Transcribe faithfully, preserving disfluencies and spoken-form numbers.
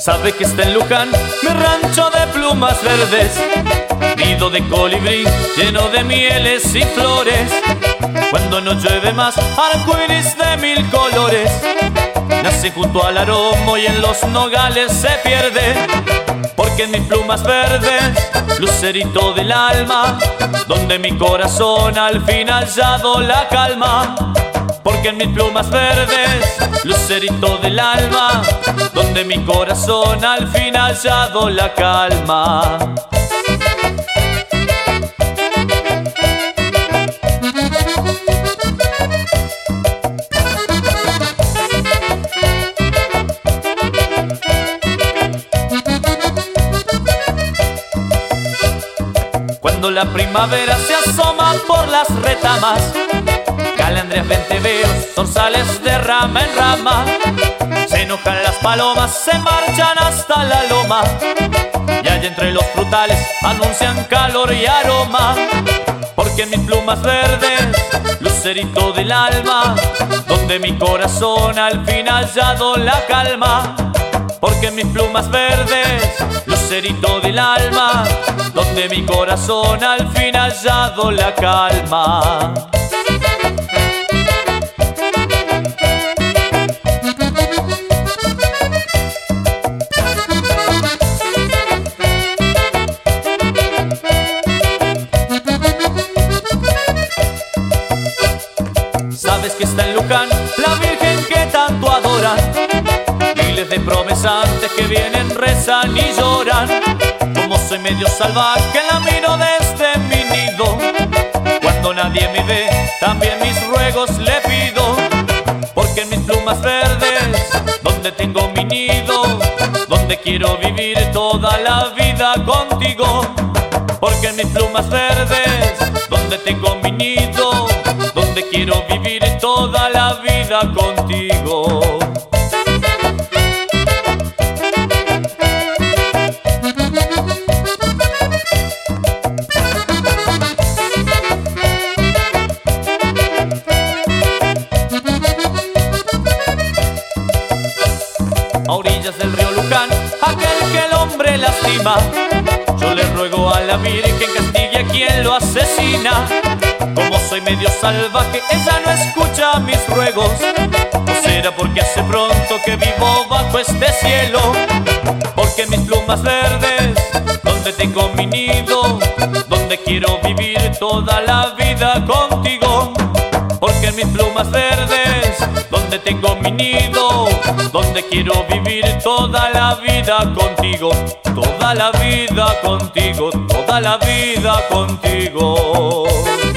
Sabe que está en Luján mi rancho de plumas verdes, nido de colibrí lleno de mieles y flores. Cuando no llueve más, arcoíris de mil colores nace junto al aromo y en los nogales se pierde. Porque en mis plumas verdes, lucerito del alma, donde mi corazón al fin ha hallado la calma. Porque en mis plumas verdes, lucerito del alma, donde mi corazón al fin ha hallado la calma. Cuando la primavera se asoma por las retamas, calandrias, venteveos, zorzales de rama en rama, se enojan las palomas, se marchan hasta la loma, y allá entre los frutales anuncian calor y aroma. Porque en mis plumas verdes, lucerito del alma, donde mi corazón al fin ha hallado la calma. Porque en mis plumas verdes, lucerito del alma, donde mi corazón al fin ha hallado la calma. Sabes que está en Luján la Virgen que tanto adoran, miles de promesantes que vienen, rezan y lloran. Como soy medio salvaje, la miro desde mi nido, cuando nadie me ve, también mis ruegos le pido. Porque en mis plumas verdes, donde tengo mi nido, donde quiero vivir toda la vida contigo. Porque en mis plumas verdes, donde tengo mi nido, donde quiero vivir toda la vida contigo. A orillas del río Luján, aquel que el hombre lastima, yo le ruego a la Virgen castigue a quien lo asesina. Como soy medio salvaje, ella no escucha mis ruegos, ¿o será porque hace pronto que vivo bajo este cielo? Porque en mis plumas verdes, donde tengo mi nido, donde quiero vivir toda la vida contigo. Porque en mis plumas verdes, donde tengo mi nido, donde quiero vivir toda la vida contigo, toda la vida contigo, toda la vida contigo.